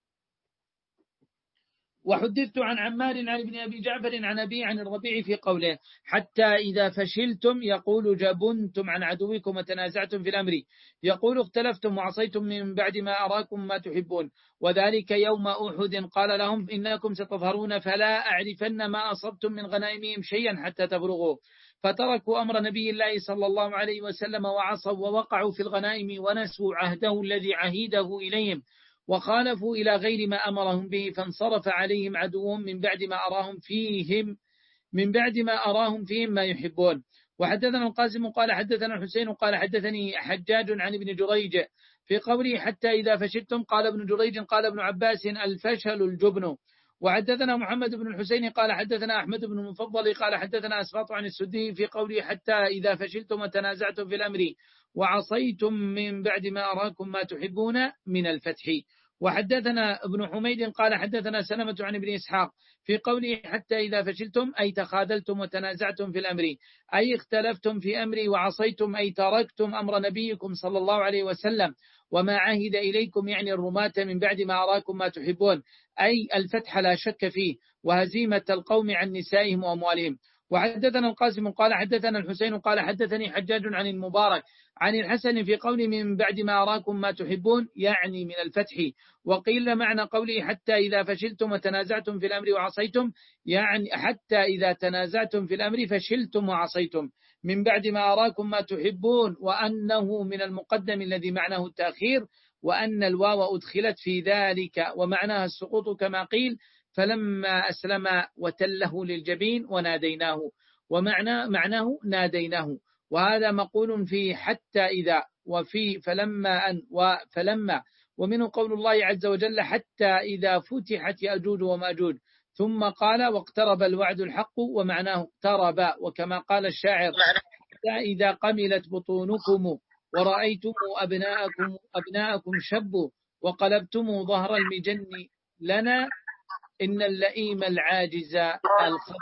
وحدثت عن عمار عن ابن أبي جعفر عن أبي عن الربيع في قوله حتى إذا فشلتم يقول جبنتم عن عدوكم وتنازعتم في الأمر يقول اختلفتم وعصيتم من بعد ما أراكم ما تحبون. وذلك يوم أحد قال لهم إنكم ستظهرون فلا أعرفن ما أصبتم من غنائمهم شيئا حتى تبلغوا فتركوا أمر نبي الله صلى الله عليه وسلم وعصوا ووقعوا في الغنائم ونسوا عهده الذي عهده إليهم وخالفوا إلى غير ما أمرهم به فانصرف عليهم عدوهم من بعد ما أراهم فيهم من بعد ما أراهم فيهم ما يحبون. وحدثنا القاسم قال حدثنا الحسين قال حدثني حجاج عن ابن جريج في قوله حتى إذا فشلتم قال ابن جريج قال ابن عباس الفشل الجبن. وحدثنا محمد بن الحسين قال حدثنا أحمد بن المفضل قال حدثنا أسباط عن السدي في قوله حتى إذا فشلتم وتنازعتم في الأمر وعصيتم من بعد ما أراكم ما تحبون من الفتح. وحدثنا ابن حميد قال حدثنا سلمة عن ابن إسحاق في قوله حتى إذا فشلتم أي تخاذلتم وتنازعتم في الأمر أي اختلفتم في أمري وعصيتم أي تركتم أمر نبيكم صلى الله عليه وسلم وما عهد إليكم يعني الرماة من بعد ما أراكم ما تحبون أي الفتح لا شك فيه وهزيمة القوم عن نسائهم وأموالهم. وحدثنا القاسم قال حدثنا الحسين قال حدثني حجاج عن المبارك عن الحسن في قوله من بعد ما أراكم ما تحبون يعني من الفتح. وقيل معنى قوله حتى إذا فشلتم وتنازعتم في الأمر وعصيتم يعني حتى إذا تنازعتم في الأمر فشلتم وعصيتم من بعد ما أراكم ما تحبون، وأنه من المقدم الذي معناه التأخير، وأن الواو أدخلت في ذلك ومعناها السقوط كما قيل فلما أسلم وتله للجبين وناديناه، ومعنى معناه ناديناه. وهذا مقول في حتى إذا وفي فلما أن وفلما. ومنه قول الله عز وجل حتى إذا فتحت يأجوج ومأجوج، ثم قال واقترب الوعد الحق ومعناه اقترب، وكما قال الشاعر حتى إذا قملت بطونكم ورأيتم أبناءكم أبناءكم شبوا وقلبتم ظهر المجن لنا إن اللئيم العاجز الخب.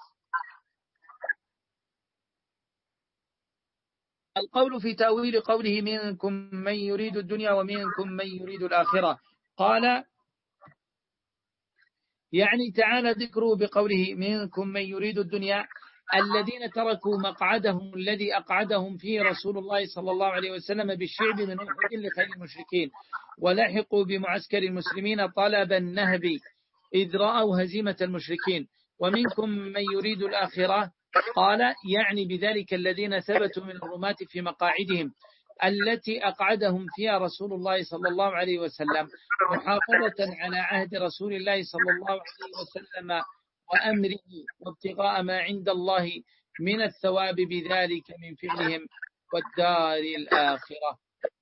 القول في تأويل قوله منكم من يريد الدنيا ومنكم من يريد الآخرة، قال يعني تعالى ذكره بقوله منكم من يريد الدنيا الذين تركوا مقعدهم الذي أقعدهم فيه رسول الله صلى الله عليه وسلم بالشعب من أحد لخير المشركين، ولحقوا بمعسكر المسلمين طلب النهب إذ رأوا هزيمة المشركين. ومنكم من يريد الآخرة قال يعني بذلك الذين ثبتوا من الرماة في مقاعدهم التي أقعدهم فيها رسول الله صلى الله عليه وسلم محافظة على عهد رسول الله صلى الله عليه وسلم وأمره وابتغاء ما عند الله من الثواب بذلك من فعلهم والدار الآخرة.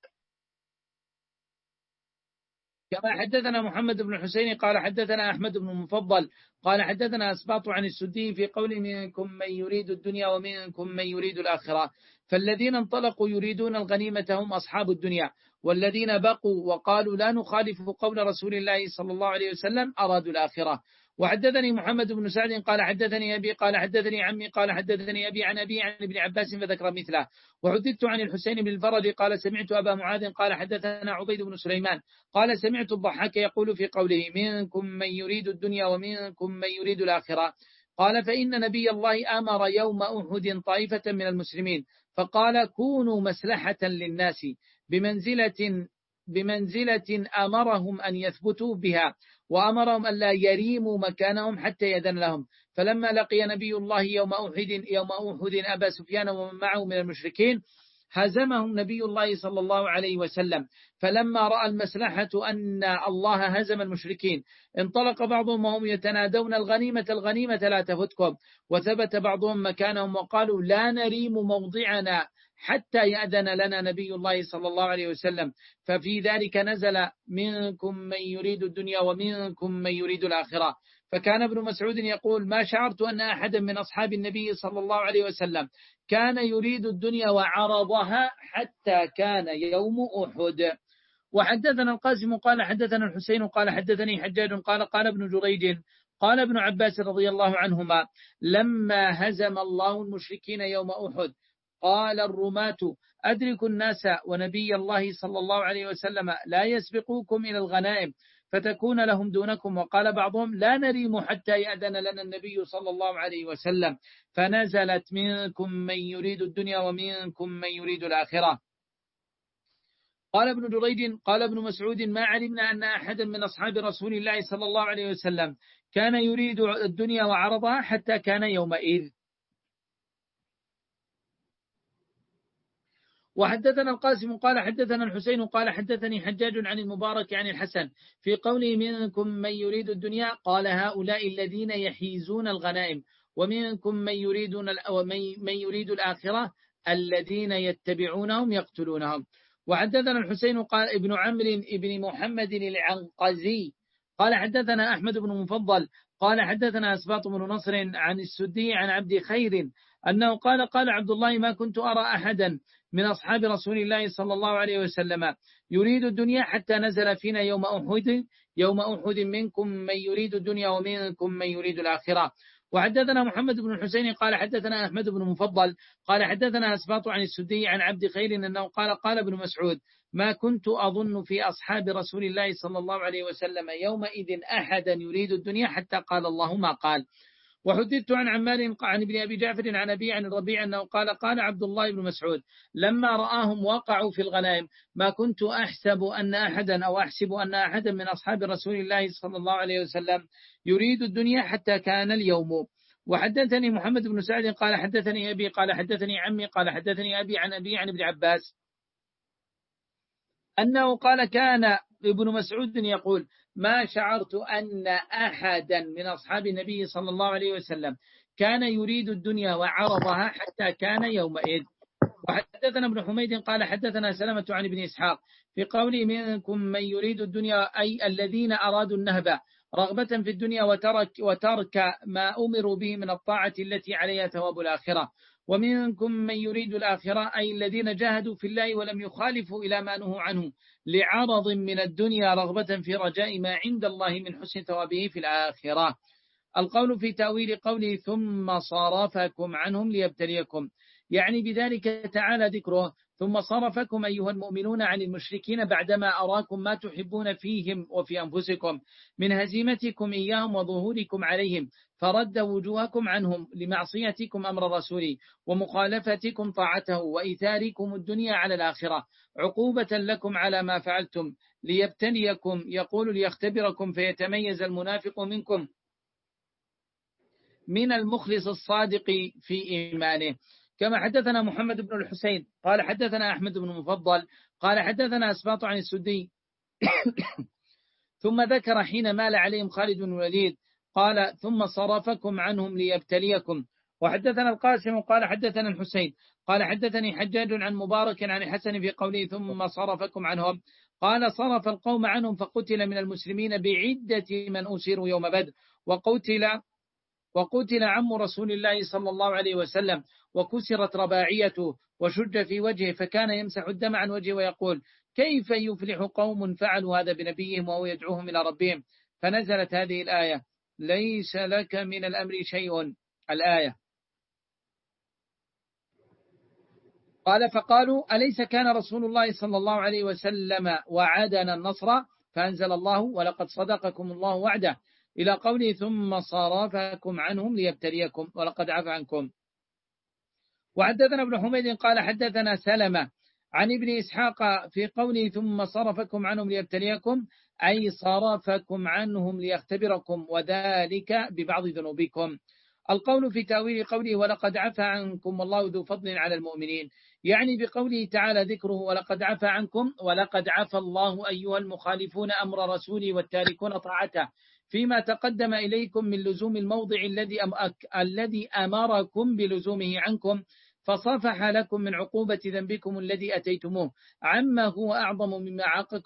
كما حدثنا محمد بن حسين قال حدثنا أحمد بن المفضل قال حدثنا أسباط عن السدي في قول منكم من يريد الدنيا ومنكم من يريد الآخرة، فالذين انطلقوا يريدون الغنيمة هم أصحاب الدنيا، والذين بقوا وقالوا لا نخالف قول رسول الله صلى الله عليه وسلم أرادوا الآخرة. وحدثني محمد بن سعد قال حدثني أبي قال حدثني عمي قال حدثني أبي عن أبي عن ابن عباس فذكر مثله. وحدثت عن الحسين بن الفرج قال سمعت أبا معاذ قال حدثنا عبيد بن سليمان قال سمعت الضحاك يقول في قوله منكم من يريد الدنيا ومنكم من يريد الآخرة، قال فإن نبي الله أمر يوم أحد طائفة من المسلمين فقال كونوا مسلحة للناس بمنزلة بمنزلة أمرهم أن يثبتوا بها، وأمرهم أن لا يريموا مكانهم حتى يأذن لهم. فلما لقي نبي الله يوم أحد يوم أحد أبا سفيان ومن معه من المشركين هزمهم نبي الله صلى الله عليه وسلم. فلما رأى المسلحة أن الله هزم المشركين انطلق بعضهم وهم يتنادون الغنيمة الغنيمة لا تفتكم، وثبت بعضهم مكانهم وقالوا لا نريم موضعنا حتى يأذن لنا نبي الله صلى الله عليه وسلم. ففي ذلك نزل منكم من يريد الدنيا ومنكم من يريد الآخرة. فكان ابن مسعود يقول ما شعرت أن أحدا من أصحاب النبي صلى الله عليه وسلم كان يريد الدنيا وعرضها حتى كان يوم أحد. وحدثنا القاسم قال حدثنا الحسين قال حدثني حجاج قال قال ابن جريج قال ابن عباس رضي الله عنهما لما هزم الله المشركين يوم أحد قال الرماة أدركوا الناس ونبي الله صلى الله عليه وسلم لا يسبقوكم إلى الغنائم فتكون لهم دونكم. وقال بعضهم لا نريم حتى يأذن لنا النبي صلى الله عليه وسلم، فنزلت منكم من يريد الدنيا ومنكم من يريد الآخرة. قال ابن جريج قال ابن مسعود ما علمنا أن أحدا من أصحاب رسول الله صلى الله عليه وسلم كان يريد الدنيا وعرضها حتى كان يومئذ. وحدثنا القاسم قال حدثنا الحسين قال حدثني حجاج عن المبارك عن الحسن في قوله منكم من يريد الدنيا قال هؤلاء الذين يحيزون الغنائم، ومنكم من يريدون من يريد الآخرة الذين يتبعونهم يقتلونهم. وحدثنا الحسين قال ابن عمرو ابن محمد العنقزي قال حدثنا أحمد بن مفضل قال حدثنا أسباط بن نصر عن السدي عن عبد خير أنه قال قال عبد الله ما كنت أرى أحدا من أصحاب رسول الله صلى الله عليه وسلم يريد الدنيا حتى نزل فينا يوم أحد يوم أحد منكم من يريد الدنيا ومنكم من يريد الآخرة. وحدثنا محمد بن الحسين قال حدثنا أحمد بن مفضل قال حدثنا أسباط عن السدي عن عبد خير أنه قال قال ابن مسعود ما كنت أظن في أصحاب رسول الله صلى الله عليه وسلم يومئذ أحدا يريد الدنيا حتى قال الله ما قال. وحدثت عن عمار عن ابن أبي جعفر عن أبي عن الربيع أنه قال قال عبد الله بن مسعود لما رآهم وقعوا في الغنائم ما كنت أحسب أن أحدا أو أحسب أن أحدا من أصحاب رسول الله صلى الله عليه وسلم يريد الدنيا حتى كان اليوم. وحدثني محمد بن سعد قال حدثني أبي قال حدثني عمي قال حدثني أبي عن أبي عن ابن عباس أنه قال كان ابن مسعود يقول ما شعرت أن أحدا من أصحاب النبي صلى الله عليه وسلم كان يريد الدنيا وعرضها حتى كان يومئذ. وحدثنا ابن حميد قال حدثنا سلمة عن ابن إسحاق في قوله منكم من يريد الدنيا أي الذين أرادوا النهب رغبة في الدنيا وترك, وترك ما أمروا به من الطاعة التي عليها ثواب الآخرة. ومنكم من يريد الآخرة أي الذين جاهدوا في الله ولم يخالفوا إلى ما نهوا عنه لعرض من الدنيا رغبة في رجاء ما عند الله من حسن ثوابه في الآخرة. القول في تأويل قوله ثم صرفكم عنهم ليبتليكم يعني بذلك تعالى ذكره ثم صرفكم أيها المؤمنون عن المشركين بعدما أراكم ما تحبون فيهم وفي أنفسكم من هزيمتكم إياهم وظهوركم عليهم فرد وجوهكم عنهم لمعصيتكم أمر رسوله ومخالفتكم طاعته وإيثاركم الدنيا على الآخرة عقوبة لكم على ما فعلتم ليبتليكم يقول ليختبركم فيتميز المنافق منكم من المخلص الصادق في إيمانه. كما حدثنا محمد بن الحسين قال حدثنا أحمد بن مفضل قال حدثنا أسباط عن السدي ثم ذكر حين مال عليهم خالد بن الوليد قال ثم صرفكم عنهم ليبتليكم. وحدثنا القاسم قال حدثنا الحسين قال حدثني حجاج عن مبارك عن حسن في قوله ثم صرفكم عنهم قال صرف القوم عنهم فقتل من المسلمين بعدة من أسروا يوم بدر وقتل وقتل عم رسول الله صلى الله عليه وسلم وكسرت رباعيته وشج في وجهه فكان يمسح الدم عن وجهه ويقول كيف يفلح قوم فعلوا هذا بنبيهم وهو يدعوهم إلى ربهم فنزلت هذه الآية ليس لك من الأمر شيء الآية. قال فقالوا أليس كان رسول الله صلى الله عليه وسلم وعدنا النصر فأنزل الله ولقد صدقكم الله وعده إلى قوله ثم صرفكم عنهم ليبتليكم ولقد عفى عنكم. وحدثنا ابن حميد قال حدثنا سلمة عن ابن إسحاق في قوله ثم صرفكم عنهم ليبتليكم أي صرفكم عنهم ليختبركم وذلك ببعض ذنوبكم. القول في تأويل قوله ولقد عفى عنكم والله ذو فضل على المؤمنين يعني بقوله تعالى ذكره ولقد عفى عنكم ولقد عفى الله أيها المخالفون أمر رسوله والتاركون طاعته فيما تقدم إليكم من لزوم الموضع الذي الذي أمركم بلزومه عنكم فصفح لكم من عقوبة ذنبكم الذي أتيتموه عما هو أعظم مما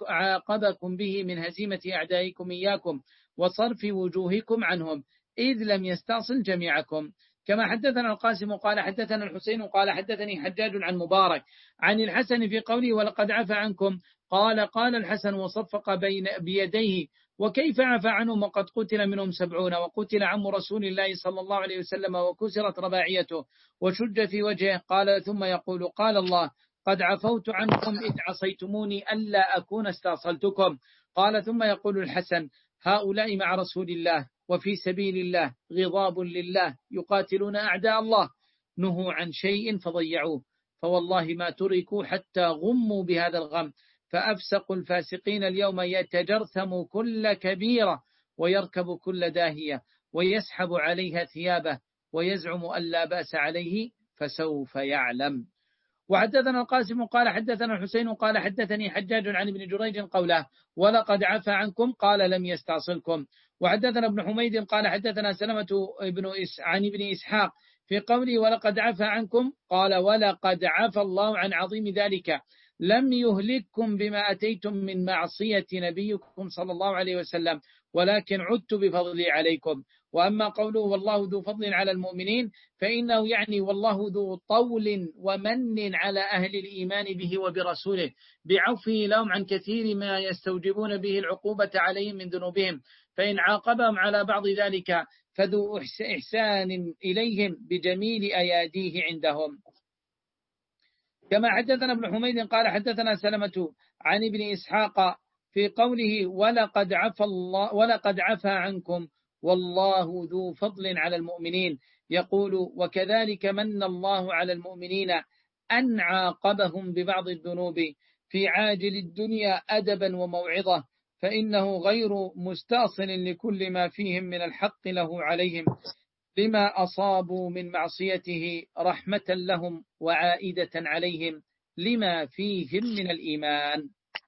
عاقبكم به من هزيمة أعدائكم إياكم وصرف وجوهكم عنهم إذ لم يستأصل جميعكم. كما حدثنا القاسم قال حدثنا الحسين قال حدثني حجاج عن مبارك عن الحسن في قوله ولقد عفى عنكم قال قال الحسن وصفق بين بيديه وكيف عفى عنهم وقد قتل منهم سبعون وقتل عم رسول الله صلى الله عليه وسلم وكسرت رباعيته وشج في وجهه قال ثم يقول قال الله قد عفوت عنكم إذ عصيتموني ألا أكون استأصلتكم. قال ثم يقول الحسن هؤلاء مع رسول الله وفي سبيل الله غضاب لله يقاتلون أعداء الله نهوا عن شيء فضيعوه فوالله ما تركوا حتى غموا بهذا الغم فأفسق الفاسقين اليوم يتجرثم كل كبيرة ويركب كل داهية ويسحب عليها ثيابه ويزعم أن لا بأس عليه فسوف يعلم. وحدثنا القاسم قال حدثنا الحسين قال حدثني حجاج عن ابن جريج قوله ولقد عفى عنكم قال لم يستعصلكم. وحدثنا ابن حميد قال حدثنا سلمة ابن إس عن ابن إسحاق في قوله ولقد عفى عنكم قال ولقد عفى الله عن عظيم ذلك لم يهلككم بما أتيتم من معصية نبيكم صلى الله عليه وسلم ولكن عدت بفضلي عليكم. وأما قوله والله ذو فضل على المؤمنين فإنه يعني والله ذو طول ومن على أهل الإيمان به وبرسوله بعفوه لهم عن كثير ما يستوجبون به العقوبة عليهم من ذنوبهم فإن عاقبهم على بعض ذلك فذو إحسان إليهم بجميل أياديه عندهم. كما حدثنا ابن حميد قال حدثنا سلمة عن ابن إسحاق في قوله ولقد عفى الله ولقد عفى عنكم والله ذو فضل على المؤمنين. يقول وكذلك من الله على المؤمنين أن عاقبهم ببعض الذنوب في عاجل الدنيا أدبا وموعظة، فإنه غير مستاصل لكل ما فيهم من الحق له عليهم بما أصابوا من معصيته رحمة لهم وعائدة عليهم لما فيهم من الإيمان.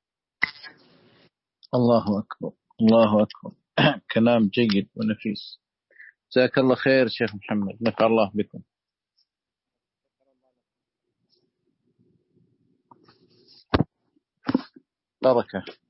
الله أكبر الله أكبر. كلام جيد ونفيس. جزاك الله خير شيخ محمد، نفع الله بكم. بركة.